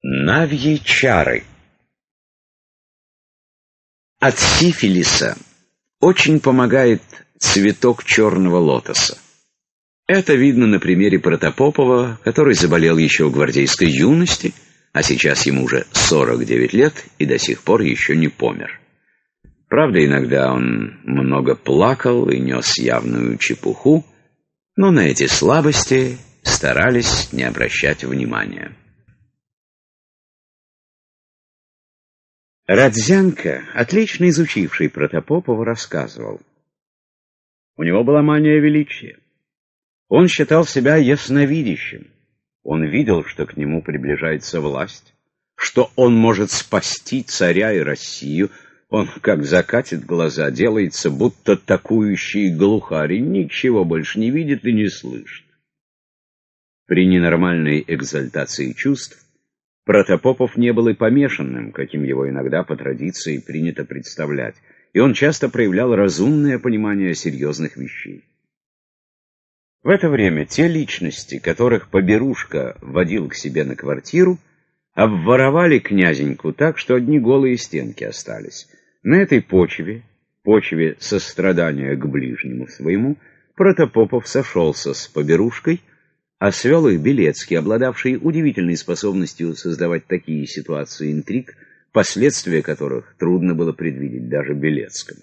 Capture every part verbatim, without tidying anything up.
Навьи чары. От сифилиса очень помогает цветок черного лотоса. Это видно на примере Протопопова, который заболел еще в гвардейской юности, а сейчас ему уже сорок девять лет и до сих пор еще не помер. Правда, иногда он много плакал и нес явную чепуху, но на эти слабости старались не обращать внимания. Родзянко, отлично изучивший Протопопова, рассказывал. У него была мания величия. Он считал себя ясновидящим. Он видел, что к нему приближается власть, что он может спасти царя и Россию. Он, как закатит глаза, делается будто такующий глухарь, и ничего больше не видит и не слышит. При ненормальной экзальтации чувств Протопопов не был и помешанным, каким его иногда по традиции принято представлять, и он часто проявлял разумное понимание серьезных вещей. В это время те личности, которых Поберушка водил к себе на квартиру, обворовали князеньку так, что одни голые стенки остались. На этой почве, почве сострадания к ближнему своему, Протопопов сошелся с Поберушкой, а свел их Белецкий, обладавший удивительной способностью создавать такие ситуации интриг, последствия которых трудно было предвидеть даже Белецкому.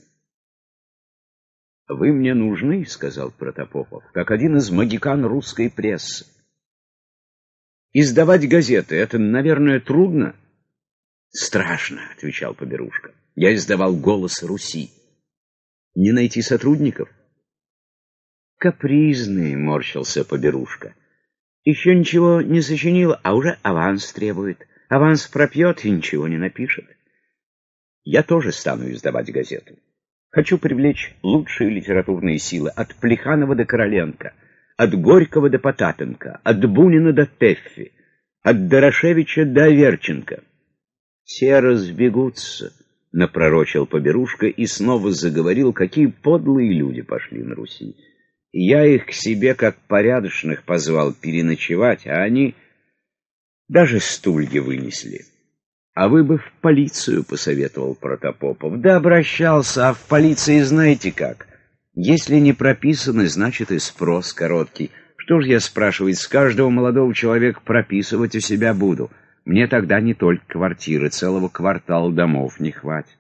«Вы мне нужны, — сказал Протопопов, — как один из магикан русской прессы. Издавать газеты — это, наверное, трудно?» «Страшно, — отвечал Поберушка. — Я издавал «Голос Руси». Не найти сотрудников?» «Капризный, — морщился Поберушка. Еще ничего не сочинил, а уже аванс требует. Аванс пропьет и ничего не напишет. Я тоже стану издавать газету. Хочу привлечь лучшие литературные силы от Плеханова до Короленко, от Горького до Потапенко, от Бунина до Пеффи, от Дорошевича до Аверченко. Все разбегутся, — напророчил Поберушка и снова заговорил, какие подлые люди пошли на Руси. Я их к себе как порядочных позвал переночевать, а они даже стулья вынесли. А вы бы в полицию, — посоветовал Протопопов. Да обращался, а в полиции знаете как. Если не прописаны, значит и спрос короткий. Что ж я, спрашивает, с каждого молодого человека прописывать у себя буду? Мне тогда не только квартиры, целого квартала домов не хватит.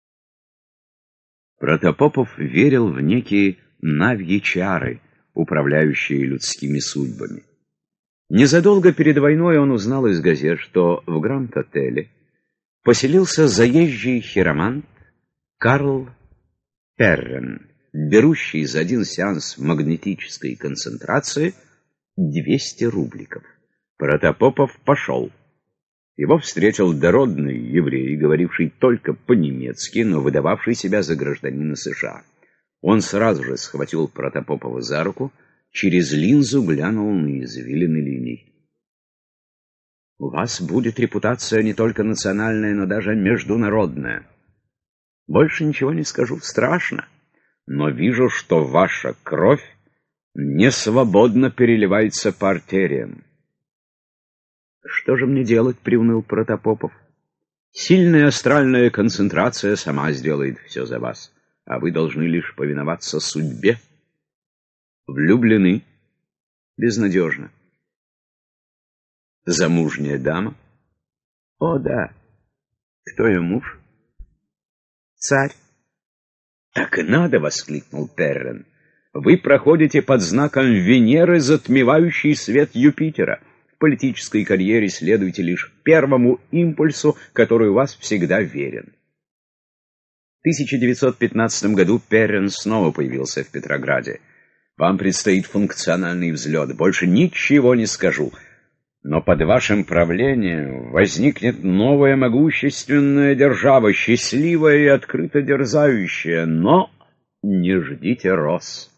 Протопопов верил в некие навьи чары, управляющие людскими судьбами. Незадолго перед войной он узнал из газет, что в Гранд-отеле поселился заезжий хиромант Карл Перрен, берущий за один сеанс магнетической концентрации двести рубликов. Протопопов пошел. Его встретил дородный еврей, говоривший только по-немецки, но выдававший себя за гражданина США. Он сразу же схватил Протопопова за руку, через линзу глянул на извилины линий. «У вас будет репутация не только национальная, но даже международная. Больше ничего не скажу, страшно, но вижу, что ваша кровь не свободно переливается по артериям». «Что же мне делать?» — приуныл Протопопов. «Сильная астральная концентрация сама сделает все за вас, а вы должны лишь повиноваться судьбе». «Влюблены?» «Безнадежно». «Замужняя дама?» «О, да». «Кто ее муж?» «Царь». «Так и надо!» — воскликнул Перрен. «Вы проходите под знаком Венеры, затмевающей свет Юпитера. В политической карьере следуйте лишь первому импульсу, который у вас всегда верен». В тысяча девятьсот пятнадцатом году Перрен снова появился в Петрограде. «Вам предстоит функциональный взлет. Больше ничего не скажу. Но под вашим правлением возникнет новая могущественная держава, счастливая и открыто дерзающая. Но не ждите роз».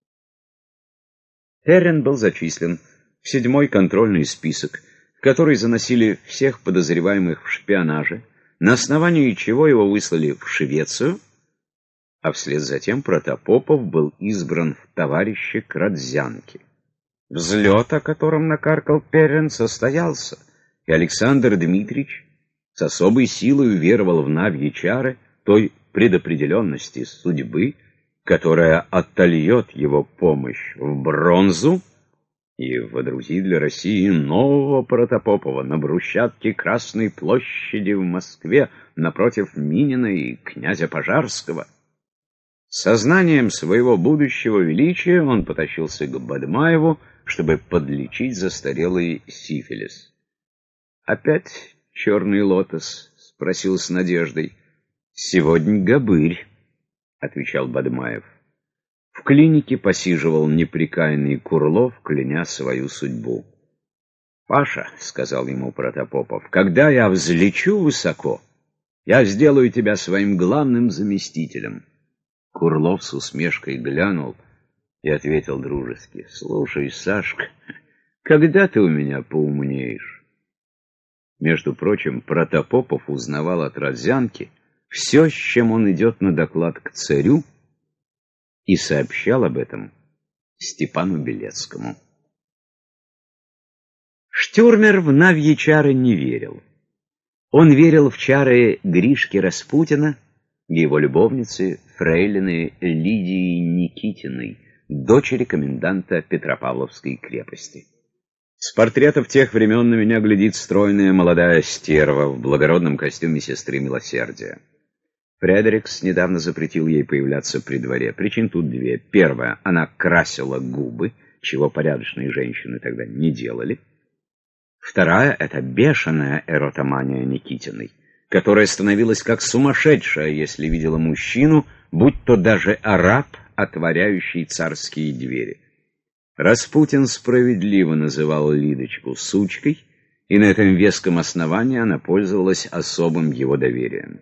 Перрен был зачислен в седьмой контрольный список, в который заносили всех подозреваемых в шпионаже, на основании чего его выслали в Швецию, а вслед за тем Протопопов был избран в товарищи к Родзянке. Взлет, о котором накаркал Перрен, состоялся, и Александр Дмитриевич с особой силой уверовал в навьи чары той предопределенности судьбы, которая отольет его помощь в бронзу и водрузит для России нового Протопопова на брусчатке Красной площади в Москве напротив Минина и князя Пожарского. С сознанием своего будущего величия он потащился к Бадмаеву, чтобы подлечить застарелый сифилис. «Опять черный лотос?» — спросил с надеждой. «Сегодня гобырь», — отвечал Бадмаев. В клинике посиживал непрекаянный Курлов, кляня свою судьбу. «Паша», — сказал ему Протопопов, — «когда я взлечу высоко, я сделаю тебя своим главным заместителем». Курлов с усмешкой глянул и ответил дружески: «Слушай, Сашка, когда ты у меня поумнеешь?» Между прочим, Протопопов узнавал от Родзянки все, с чем он идет на доклад к царю, и сообщал об этом Степану Белецкому. Штюрмер в навьи чары не верил. Он верил в чары Гришки Распутина и его любовницы фрейлины Лидии Никитиной, дочери коменданта Петропавловской крепости. С портретов тех времен на меня глядит стройная молодая стерва в благородном костюме сестры милосердия. Фредерикс недавно запретил ей появляться при дворе. Причин тут две. Первая — она красила губы, чего порядочные женщины тогда не делали. Вторая — это бешеная эротомания Никитиной, которая становилась как сумасшедшая, если видела мужчину, будь то даже араб, отворяющий царские двери. Распутин справедливо называл Лидочку сучкой, и на этом веском основании она пользовалась особым его доверием.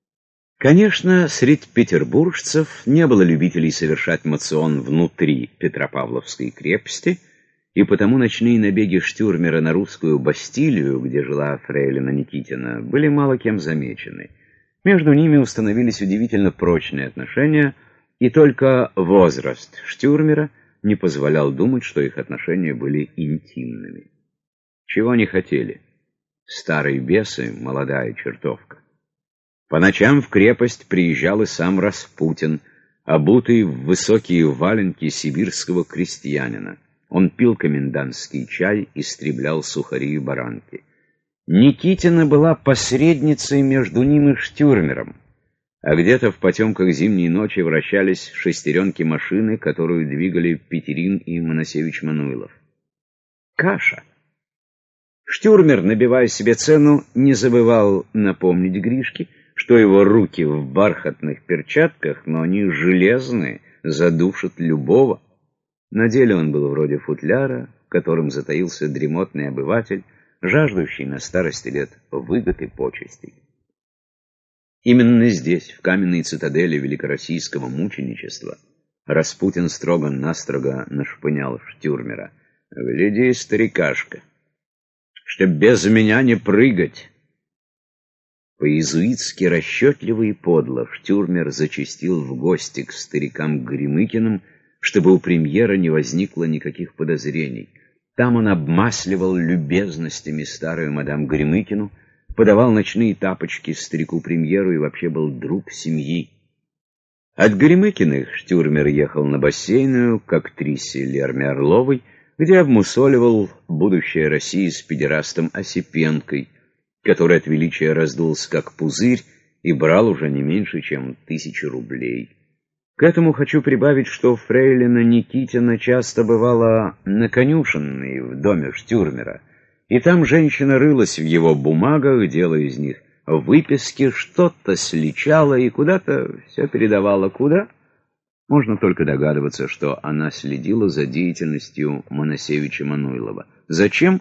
Конечно, среди петербуржцев не было любителей совершать моцион внутри Петропавловской крепости, и потому ночные набеги Штюрмера на русскую Бастилию, где жила фрейлина Никитина, были мало кем замечены. Между ними установились удивительно прочные отношения, и только возраст Штюрмера не позволял думать, что их отношения были интимными. Чего они хотели? Старые бесы, молодая чертовка. По ночам в крепость приезжал и сам Распутин, обутый в высокие валенки сибирского крестьянина. Он пил комендантский чай, истреблял сухари и баранки. Никитина была посредницей между ним и Штюрмером, а где-то в потемках зимней ночи вращались шестеренки машины, которую двигали Петерин и Моносевич Мануилов. Каша. Штюрмер, набивая себе цену, не забывал напомнить Гришке, что его руки в бархатных перчатках, но они железные, задушат любого. На деле он был вроде футляра, в котором затаился дремотный обыватель, жаждущий на старости лет выгод и почестей. Именно здесь, в каменной цитадели великороссийского мученичества, Распутин строго-настрого нашпынял Штюрмера: «Гляди, старикашка, чтоб без меня не прыгать!» По-иезуитски расчетливо и подло Штюрмер зачастил в гости к старикам Гремыкиным, чтобы у премьера не возникло никаких подозрений. Там он обмасливал любезностями старую мадам Гремыкину, подавал ночные тапочки старику-премьеру и вообще был друг семьи. От Гремыкиных Штюрмер ехал на Бассейную к актрисе Лерме Орловой, где обмусоливал будущее России с педерастом Осипенкой, который от величия раздулся как пузырь и брал уже не меньше, чем тысячу рублей. К этому хочу прибавить, что фрейлина Никитина часто бывала на конюшенной в доме Штюрмера, и там женщина рылась в его бумагах, делая из них выписки, что-то сличала и куда-то все передавала. Куда? Можно только догадываться, что она следила за деятельностью Моносевича Мануилова. Зачем?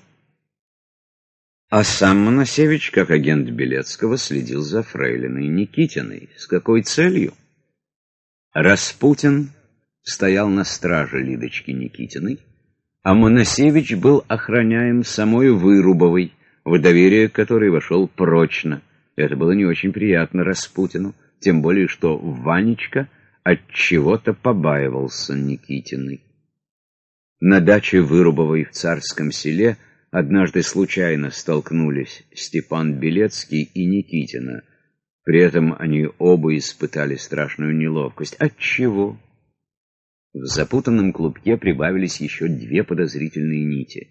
А сам Моносевич, как агент Белецкого, следил за фрейлиной Никитиной. С какой целью? Распутин стоял на страже Лидочки Никитиной, а Моносевич был охраняем самой Вырубовой, в доверие которой вошел прочно. Это было не очень приятно Распутину, тем более что Ванечка от чего-то побаивался Никитиной. На даче Вырубовой в Царском Селе однажды случайно столкнулись Степан Белецкий и Никитина. При этом они оба испытали страшную неловкость. Отчего? В запутанном клубке прибавились еще две подозрительные нити.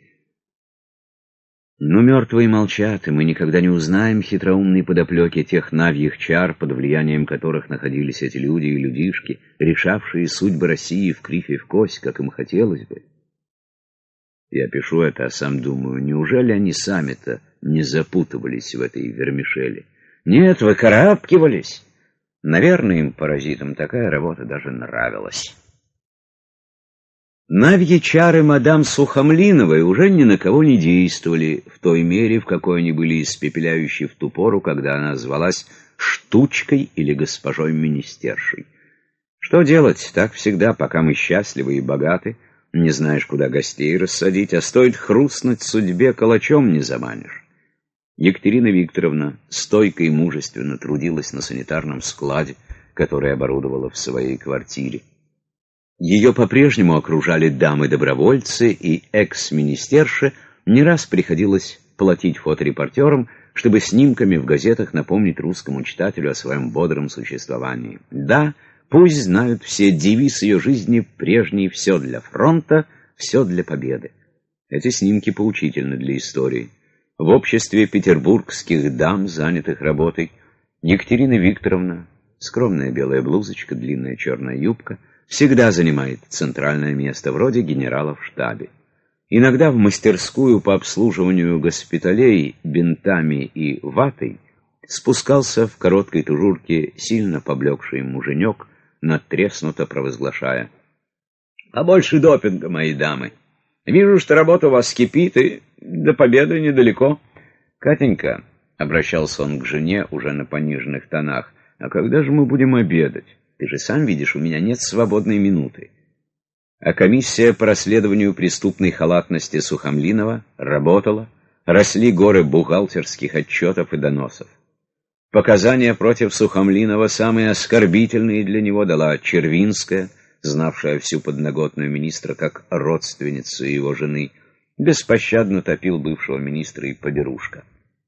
Но мертвые молчат, и мы никогда не узнаем хитроумной подоплеки тех навьих чар, под влиянием которых находились эти люди и людишки, решавшие судьбы России в кривь и в кость, как им хотелось бы. Я пишу это, а сам думаю, неужели они сами-то не запутывались в этой вермишели? Нет, выкарабкивались. Наверное, им, паразитам, такая работа даже нравилась. Навьи чары мадам Сухомлиновой уже ни на кого не действовали в той мере, в какой они были испепеляющие в ту пору, когда она звалась штучкой или госпожой министершей. Что делать? Так всегда, пока мы счастливы и богаты, не знаешь, куда гостей рассадить, а стоит хрустнуть судьбе, калачом не заманишь. Екатерина Викторовна стойко и мужественно трудилась на санитарном складе, который оборудовала в своей квартире. Ее по-прежнему окружали дамы-добровольцы, и экс-министерше не раз приходилось платить фоторепортерам, чтобы снимками в газетах напомнить русскому читателю о своем бодром существовании. Да, пусть знают все, девиз ее жизни прежний: «Все для фронта, все для победы». Эти снимки поучительны для истории. В обществе петербургских дам, занятых работой, Екатерина Викторовна, скромная белая блузочка, длинная черная юбка, всегда занимает центральное место, вроде генерала в штабе. Иногда в мастерскую по обслуживанию госпиталей бинтами и ватой спускался в короткой тужурке сильно поблекший муженек, надтреснуто провозглашая: «Побольше допинга, мои дамы. Вижу, что работа у вас кипит, и до победы недалеко». «Катенька», — обращался он к жене уже на пониженных тонах, — «а когда же мы будем обедать? Ты же сам видишь, у меня нет свободной минуты». А комиссия по расследованию преступной халатности Сухомлинова работала, росли горы бухгалтерских отчетов и доносов. Показания против Сухомлинова, самые оскорбительные для него, дала Червинская, знавшая всю подноготную министра как родственницу его жены. Беспощадно топил бывшего министра и поберушка.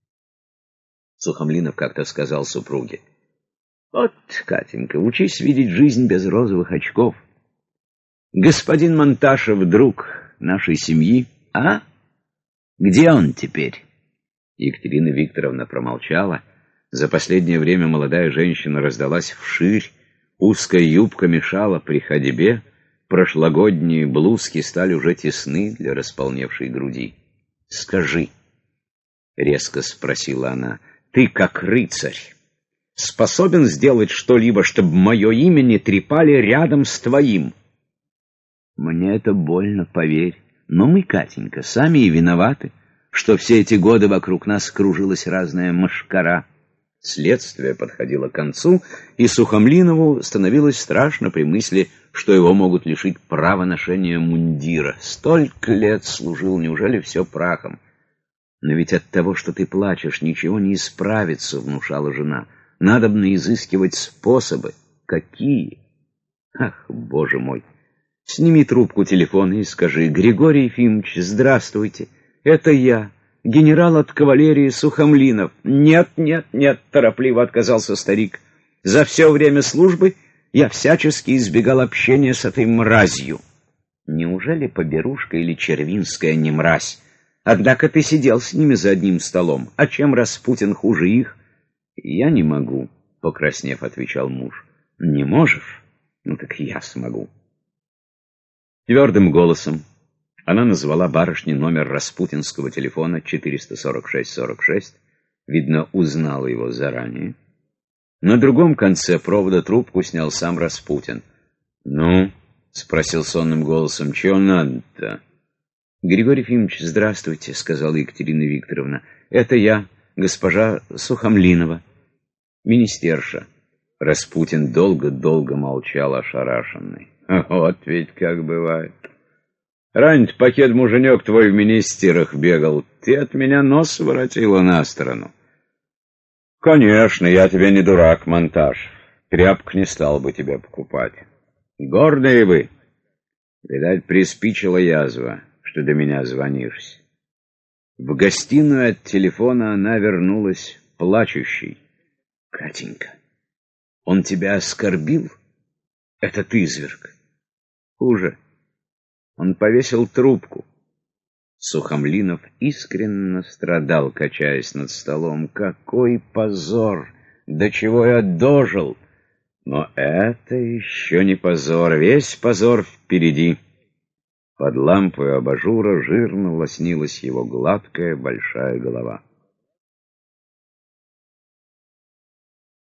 Сухомлинов как-то сказал супруге: «Вот, Катенька, учись видеть жизнь без розовых очков. Господин Монташев, друг нашей семьи, а? Где он теперь?» Екатерина Викторовна промолчала. За последнее время молодая женщина раздалась вширь, узкая юбка мешала при ходьбе, прошлогодние блузки стали уже тесны для располневшей груди. «Скажи», — резко спросила она, — «ты, как рыцарь, способен сделать что-либо, чтобы мое имя не трепали рядом с твоим?» «Мне это больно, поверь. Но мы, Катенька, сами и виноваты, что все эти годы вокруг нас кружилась разная мошкара». Следствие подходило к концу, и Сухомлинову становилось страшно при мысли, что его могут лишить права ношения мундира. Столько лет служил, неужели все прахом? «Но ведь от того, что ты плачешь, ничего не исправится», — внушала жена. «Надобно изыскивать способы». «Какие?» «Ах, боже мой! Сними трубку телефона и скажи: Григорий Ефимович, здравствуйте, это я, генерал от кавалерии Сухомлинов». «Нет, нет, нет», — торопливо отказался старик. «За все время службы я всячески избегал общения с этой мразью». «Неужели Поберушка или Червинская не мразь? Однако ты сидел с ними за одним столом. А чем Распутин хуже их?» «Я не могу», — покраснев, отвечал муж. «Не можешь? Ну так я смогу». Твердым голосом она назвала барышне номер распутинского телефона четыреста сорок шесть сорок шесть, видно, узнала его заранее. На другом конце провода трубку снял сам Распутин. «Ну?» — спросил сонным голосом. «Чего надо-то?» «Григорий Ефимович, здравствуйте», — сказала Екатерина Викторовна. «Это я, госпожа Сухомлинова, министерша». Распутин долго-долго молчал, ошарашенный. «Вот ведь как бывает. Раньше пакет муженек твой в министерах бегал. Ты от меня нос воротила на сторону». «Конечно, я тебе не дурак, Монтаж. Тряпку не стал бы тебе покупать. Гордые вы. Видать, приспичила язва, что до меня звонишься. В гостиную от телефона она вернулась плачущей. «Катенька, он тебя оскорбил? Этот изверг?» «Хуже. Он повесил трубку». Сухомлинов искренне страдал, качаясь над столом. «Какой позор! До чего я дожил!» Но это еще не позор, весь позор впереди. Под лампой абажура жирно лоснилась его гладкая большая голова.